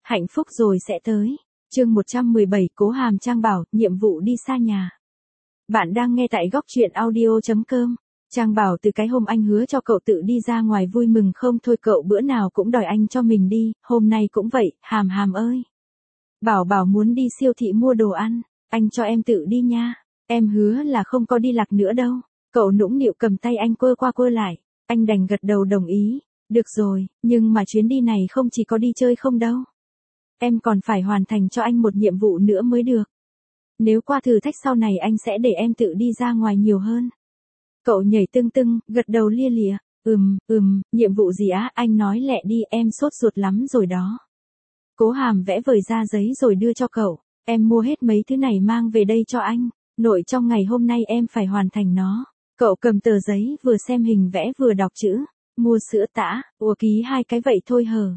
Hạnh phúc rồi sẽ tới. Chương 117 Cố Hàm Trang bảo, nhiệm vụ đi xa nhà. Bạn đang nghe tại góc truyện audio.com. Trang bảo từ cái hôm anh hứa cho cậu tự đi ra ngoài vui mừng không thôi cậu bữa nào cũng đòi anh cho mình đi, hôm nay cũng vậy, Hàm Hàm ơi. Bảo muốn đi siêu thị mua đồ ăn, anh cho em tự đi nha, em hứa là không có đi lạc nữa đâu. Cậu nũng nịu cầm tay anh quơ qua quơ lại, anh đành gật đầu đồng ý. Được rồi, nhưng mà chuyến đi này không chỉ có đi chơi không đâu. Em còn phải hoàn thành cho anh một nhiệm vụ nữa mới được. Nếu qua thử thách sau này anh sẽ để em tự đi ra ngoài nhiều hơn. Cậu nhảy tưng tưng, gật đầu lia lịa. Nhiệm vụ gì á, anh nói lẹ đi, em sốt ruột lắm rồi đó. Cố Hàm vẽ vời ra giấy rồi đưa cho cậu. Em mua hết mấy thứ này mang về đây cho anh. Nội trong ngày hôm nay em phải hoàn thành nó. Cậu cầm tờ giấy vừa xem hình vẽ vừa đọc chữ. Mua sữa tã, ký 2 cái vậy thôi hờ.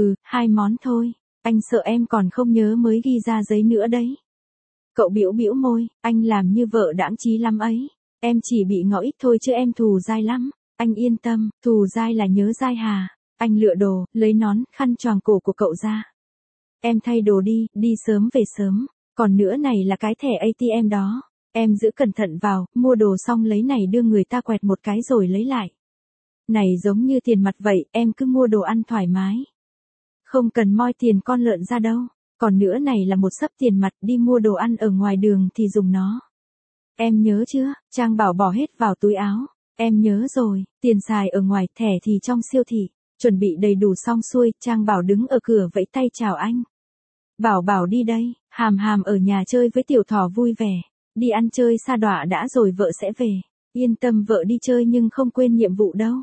2 món thôi. Anh sợ em còn không nhớ mới ghi ra giấy nữa đấy. Cậu bĩu môi, anh làm như vợ đãng trí lắm ấy. Em chỉ bị ngỏ ít thôi chứ em thù dai lắm. Anh yên tâm, thù dai là nhớ dai hà. Anh lựa đồ, lấy nón, khăn choàng cổ của cậu ra. Em thay đồ đi sớm về sớm. Còn nữa này là cái thẻ ATM đó. Em giữ cẩn thận vào, mua đồ xong lấy này đưa người ta quẹt một cái rồi lấy lại. Này giống như tiền mặt vậy, em cứ mua đồ ăn thoải mái. Không cần moi tiền con lợn ra đâu. Còn nữa này là một xấp tiền mặt, đi mua đồ ăn ở ngoài đường thì dùng nó. Em nhớ chưa? Trang bảo bỏ hết vào túi áo. Em nhớ rồi, tiền xài ở ngoài, thẻ thì trong siêu thị. Chuẩn bị đầy đủ xong xuôi, Trang bảo đứng ở cửa vẫy tay chào anh. Bảo đi đây, Hàm ở nhà chơi với tiểu thỏ vui vẻ. Đi ăn chơi sa đọa đã rồi vợ sẽ về. Yên tâm vợ đi chơi nhưng không quên nhiệm vụ đâu.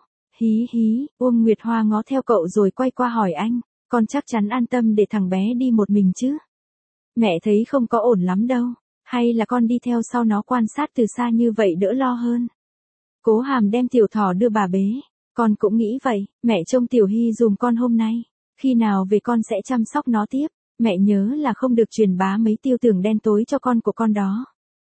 Hí, Uông Nguyệt Hoa ngó theo cậu rồi quay qua hỏi anh. Con chắc chắn an tâm để thằng bé đi một mình chứ? Mẹ thấy không có ổn lắm đâu. Hay là con đi theo sau nó quan sát từ xa như vậy đỡ lo hơn. Cố Hàm đem tiểu thỏ đưa bà bế. Con cũng nghĩ vậy, mẹ trông Tiểu Hy dùm con hôm nay. Khi nào về con sẽ chăm sóc nó tiếp. Mẹ nhớ là không được truyền bá mấy tư tưởng đen tối cho con của con đó.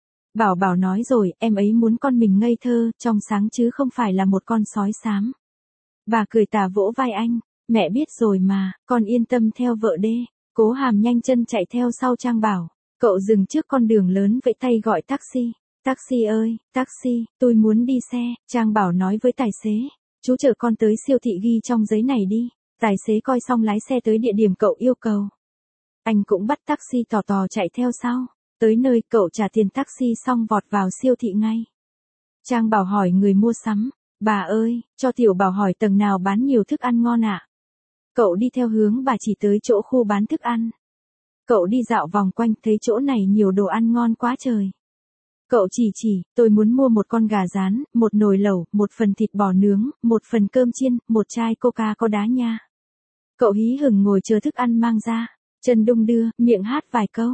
Bảo nói rồi, em ấy muốn con mình ngây thơ, trong sáng chứ không phải là một con sói xám. Bà cười tà vỗ vai anh. Mẹ biết rồi mà, con yên tâm theo vợ đê. Cố Hàm nhanh chân chạy theo sau Trang bảo. Cậu dừng trước con đường lớn vẫy tay gọi taxi. Taxi ơi, taxi, tôi muốn đi xe. Trang bảo nói với tài xế. Chú chở con tới siêu thị ghi trong giấy này đi. Tài xế coi xong lái xe tới địa điểm cậu yêu cầu. Anh cũng bắt taxi tò chạy theo sau. Tới nơi cậu trả tiền taxi xong vọt vào siêu thị ngay. Trang bảo hỏi người mua sắm. Bà ơi, cho tiểu bảo hỏi tầng nào bán nhiều thức ăn ngon ạ? Cậu đi theo hướng bà chỉ tới chỗ khu bán thức ăn. Cậu đi dạo vòng quanh thấy chỗ này nhiều đồ ăn ngon quá trời. Cậu chỉ, tôi muốn mua một con gà rán, một nồi lẩu, một phần thịt bò nướng, một phần cơm chiên, một chai coca có đá nha. Cậu hí hửng ngồi chờ thức ăn mang ra, chân đung đưa, miệng hát vài câu.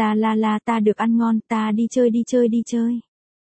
La ta được ăn ngon, ta đi chơi.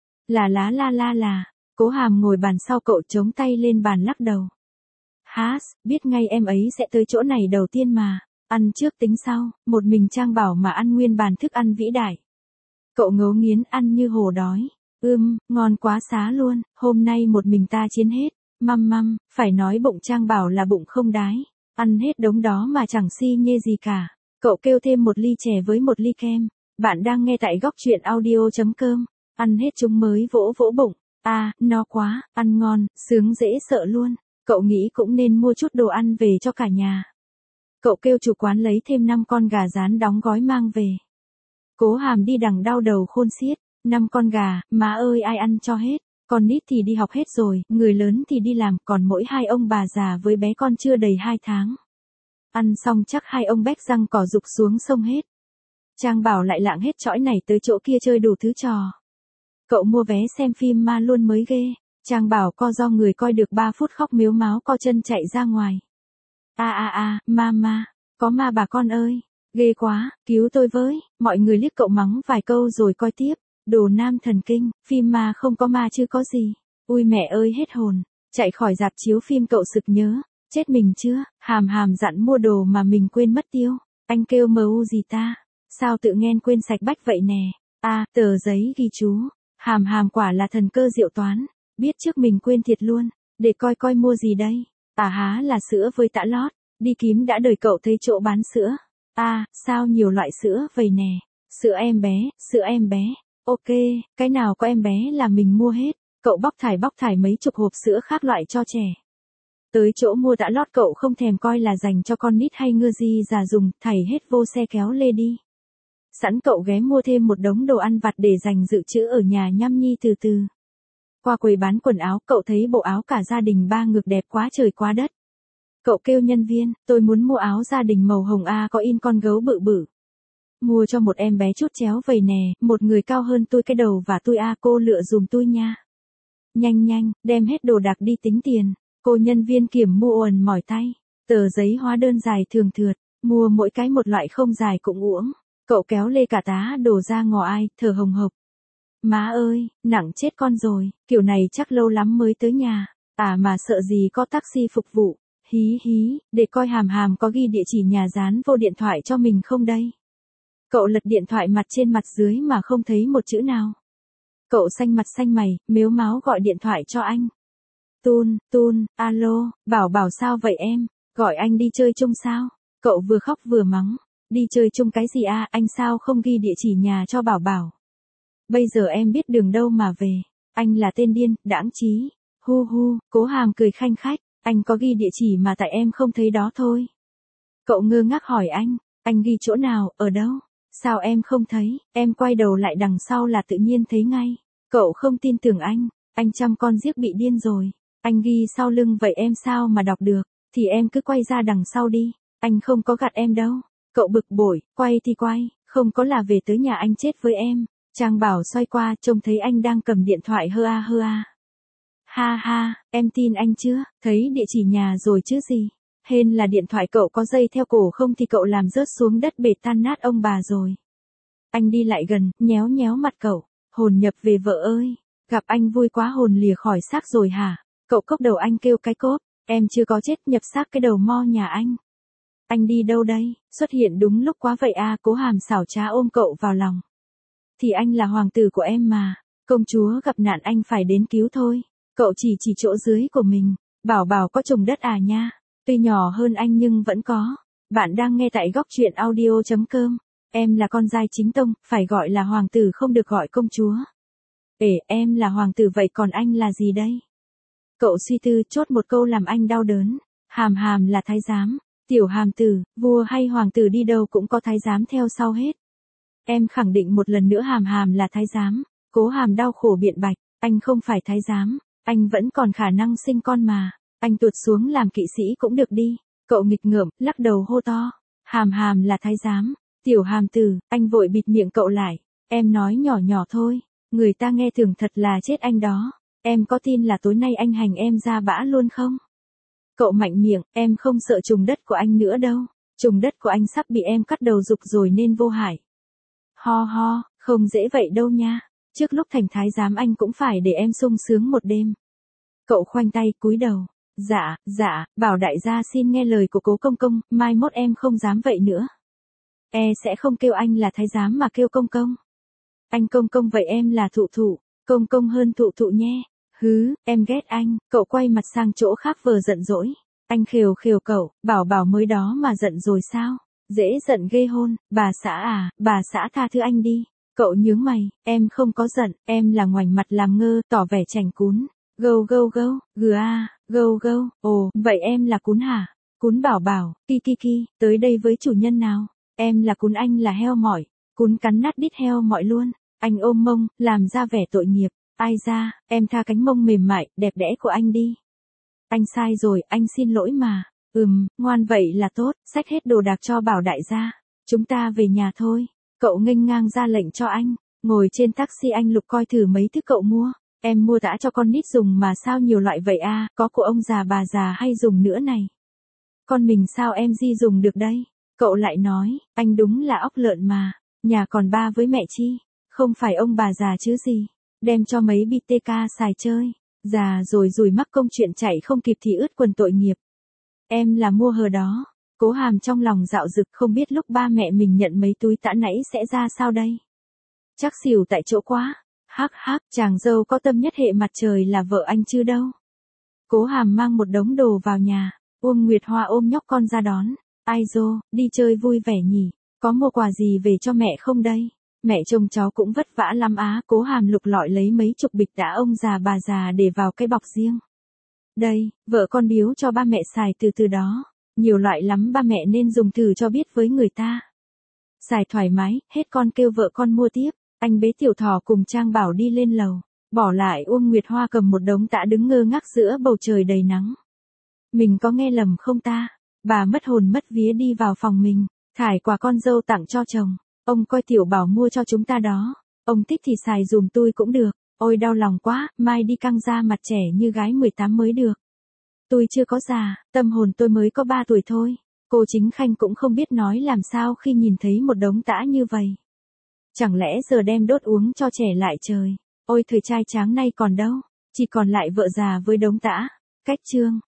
Là. Cố Hàm ngồi bàn sau cậu chống tay lên bàn lắc đầu. Biết ngay em ấy sẽ tới chỗ này đầu tiên mà. Ăn trước tính sau, một mình Trang bảo mà ăn nguyên bàn thức ăn vĩ đại. Cậu ngấu nghiến ăn như hổ đói. Ngon quá xá luôn, hôm nay một mình ta chiến hết. Măm, phải nói bụng Trang bảo là bụng không đái. Ăn hết đống đó mà chẳng si nhê gì cả. Cậu kêu thêm một ly chè với một ly kem. Bạn đang nghe tại góc truyện audio.com. Ăn hết chúng mới vỗ bụng. No quá, ăn ngon, sướng dễ sợ luôn. Cậu nghĩ cũng nên mua chút đồ ăn về cho cả nhà. Cậu kêu chủ quán lấy thêm 5 con gà rán đóng gói mang về. Cố Hàm đi đằng đau đầu khôn xiết. 5 con gà, má ơi ai ăn cho hết. Con nít thì đi học hết rồi, người lớn thì đi làm, còn mỗi 2 ông bà già với bé con chưa đầy 2 tháng. Ăn xong chắc 2 ông bách răng cỏ rục xuống sông hết. Trang bảo lại lạng hết chõi này tới chỗ kia chơi đủ thứ trò. Cậu mua vé xem phim ma luôn mới ghê. Trang bảo co do người coi được 3 phút khóc mếu máo co chân chạy ra ngoài. Ma, có ma bà con ơi. Ghê quá, cứu tôi với. Mọi người liếc cậu mắng vài câu rồi coi tiếp. Đồ nam thần kinh, phim ma không có ma chứ có gì. Ui mẹ ơi hết hồn. Chạy khỏi rạp chiếu phim cậu sực nhớ. Chết mình chưa, Hàm dặn mua đồ mà mình quên mất tiêu. Anh kêu MU gì ta? Sao tự nhiên quên sạch bách vậy nè? Tờ giấy ghi chú. Hàm quả là thần cơ diệu toán. Biết trước mình quên thiệt luôn. Để coi mua gì đây? Là sữa với tã lót. Đi kiếm đã đợi cậu thấy chỗ bán sữa. Sao nhiều loại sữa vậy nè? Sữa em bé. Ok, cái nào có em bé là mình mua hết. Cậu bóc thải mấy chục hộp sữa khác loại cho trẻ. Tới chỗ mua đã lót cậu không thèm coi là dành cho con nít hay ngư di già dùng, thảy hết vô xe kéo lê đi. Sẵn cậu ghé mua thêm một đống đồ ăn vặt để dành dự trữ ở nhà nhăm nhi từ từ. Qua quầy bán quần áo, cậu thấy bộ áo cả gia đình 3 ngực đẹp quá trời quá đất. Cậu kêu nhân viên, tôi muốn mua áo gia đình màu hồng có in con gấu bự bự. Mua cho một em bé chút chéo vầy nè, một người cao hơn tôi cái đầu và tôi cô lựa dùm tôi nha. Nhanh, đem hết đồ đạc đi tính tiền. Cô nhân viên kiểm mua uẩn mỏi tay. Tờ giấy hóa đơn dài thường thượt, mua mỗi cái một loại không dài cũng uổng. Cậu kéo lê cả tá đồ ra ngò ai, thở hồng hộc. Má ơi, nặng chết con rồi, kiểu này chắc lâu lắm mới tới nhà. Mà sợ gì có taxi phục vụ. Hí, để coi hàm hàm có ghi địa chỉ nhà dán vô điện thoại cho mình không đây. Cậu lật điện thoại mặt trên mặt dưới mà không thấy một chữ nào. Cậu xanh mặt xanh mày, mếu máo gọi điện thoại cho anh. Tun, alo, bảo sao vậy em, gọi anh đi chơi chung sao? Cậu vừa khóc vừa mắng, đi chơi chung cái gì anh sao không ghi địa chỉ nhà cho bảo. Bây giờ em biết đường đâu mà về, anh là tên điên, đãng trí. Hu, Cố Hàm cười khanh khách, anh có ghi địa chỉ mà tại em không thấy đó thôi. Cậu ngơ ngác hỏi anh ghi chỗ nào, ở đâu? Sao em không thấy, em quay đầu lại đằng sau là tự nhiên thấy ngay. Cậu không tin tưởng anh chăm con giết bị điên rồi. Anh ghi sau lưng vậy em sao mà đọc được, thì em cứ quay ra đằng sau đi, anh không có gạt em đâu. Cậu bực bội, quay thì quay, không có là về tới nhà anh chết với em. Trang Bảo xoay qua trông thấy anh đang cầm điện thoại hơ a. Ha, em tin anh chưa, thấy địa chỉ nhà rồi chứ gì. Hên là điện thoại cậu có dây theo cổ không thì cậu làm rớt xuống đất bể tan nát ông bà rồi. Anh đi lại gần, nhéo mặt cậu, hồn nhập về vợ ơi, gặp anh vui quá hồn lìa khỏi xác rồi hả? Cậu cốc đầu anh kêu cái cốp, em chưa có chết nhập xác cái đầu mo nhà anh. Anh đi đâu đây, xuất hiện đúng lúc quá vậy Cố Hàm xảo trá ôm cậu vào lòng. Thì anh là hoàng tử của em mà, công chúa gặp nạn anh phải đến cứu thôi. Cậu chỉ chỗ dưới của mình, bảo có trùng đất nha, tuy nhỏ hơn anh nhưng vẫn có. Bạn đang nghe tại góc truyện audio.com, em là con giai chính tông, phải gọi là hoàng tử không được gọi công chúa. Em là hoàng tử vậy còn anh là gì đây? Cậu suy tư chốt một câu làm anh đau đớn. Hàm là thái giám, tiểu hàm tử, vua hay hoàng tử đi đâu cũng có thái giám theo sau hết. Em khẳng định một lần nữa hàm là thái giám. Cố Hàm đau khổ biện bạch, anh không phải thái giám, anh vẫn còn khả năng sinh con mà. Anh tuột xuống làm kỵ sĩ cũng được đi. Cậu nghịch ngợm, lắc đầu hô to. Hàm là thái giám, tiểu hàm tử, anh vội bịt miệng cậu lại. Em nói nhỏ thôi, người ta nghe thường thật là chết anh đó. Em có tin là tối nay anh hành em ra bã luôn không? Cậu mạnh miệng, em không sợ trùng đất của anh nữa đâu. Trùng đất của anh sắp bị em cắt đầu rục rồi nên vô hại. Ho, không dễ vậy đâu nha. Trước lúc thành thái giám anh cũng phải để em sung sướng một đêm. Cậu khoanh tay cúi đầu. Dạ, bảo đại gia xin nghe lời của Cố công công, mai mốt em không dám vậy nữa. Sẽ không kêu anh là thái giám mà kêu công công. Anh công công vậy em là thụ, công công hơn thụ nhé. Hứ, em ghét anh. Cậu quay mặt sang chỗ khác vờ giận dỗi. Anh khều cậu, bảo mới đó mà giận rồi sao? Dễ giận ghê hôn, bà xã tha thứ anh đi. Cậu nhướng mày, em không có giận, em là ngoảnh mặt làm ngơ, tỏ vẻ chảnh cún. Gâu, gâu, ồ, vậy em là cún hả? Cún bảo, ki, tới đây với chủ nhân nào? Em là cún anh là heo mỏi, cún cắn nát đít heo mỏi luôn. Anh ôm mông, làm ra vẻ tội nghiệp. Ai ra, em tha cánh mông mềm mại, đẹp đẽ của anh đi. Anh sai rồi, anh xin lỗi mà. Ngoan vậy là tốt, xách hết đồ đạc cho bảo đại gia. Chúng ta về nhà thôi. Cậu nghênh ngang ra lệnh cho anh. Ngồi trên taxi anh lục coi thử mấy thứ cậu mua. Em mua tã cho con nít dùng mà sao nhiều loại vậy có của ông già bà già hay dùng nữa này. Con mình sao em di dùng được đây? Cậu lại nói, anh đúng là óc lợn mà. Nhà còn ba với mẹ chi? Không phải ông bà già chứ gì. Đem cho mấy BTK xài chơi. Già rồi rủi mắc công chuyện chạy không kịp thì ướt quần tội nghiệp. Em là mua hờ đó. Cố Hàm trong lòng dạo dực không biết lúc ba mẹ mình nhận mấy túi tã nãy sẽ ra sao đây. Chắc xỉu tại chỗ quá. Hắc, chàng dâu có tâm nhất hệ mặt trời là vợ anh chứ đâu. Cố Hàm mang một đống đồ vào nhà. Uông Nguyệt Hoa ôm nhóc con ra đón. Ai dô, đi chơi vui vẻ nhỉ, có mua quà gì về cho mẹ không đây? Mẹ chồng cháu cũng vất vả lắm á, Cố Hàm lục lọi lấy mấy chục bịch đã ông già bà già để vào cái bọc riêng. Đây, vợ con biếu cho ba mẹ xài từ từ đó. Nhiều loại lắm ba mẹ nên dùng thử cho biết với người ta. Xài thoải mái, hết con kêu vợ con mua tiếp. Anh bế Tiểu Thỏ cùng Trang Bảo đi lên lầu. Bỏ lại Uông Nguyệt Hoa cầm một đống tã đứng ngơ ngác giữa bầu trời đầy nắng. Mình có nghe lầm không ta? Bà mất hồn mất vía đi vào phòng mình. Thải quà con dâu tặng cho chồng. Ông coi Tiểu Bảo mua cho chúng ta đó. Ông thích thì xài dùm tôi cũng được. Ôi đau lòng quá, mai đi căng da mặt trẻ như gái 18 mới được. Tôi chưa có già, tâm hồn tôi mới có 3 tuổi thôi. Cô Chính Khanh cũng không biết nói làm sao khi nhìn thấy một đống tã như vậy. Chẳng lẽ giờ đem đốt uống cho trẻ lại trời. Ôi thời trai tráng nay còn đâu, chỉ còn lại vợ già với đống tã. Cách chương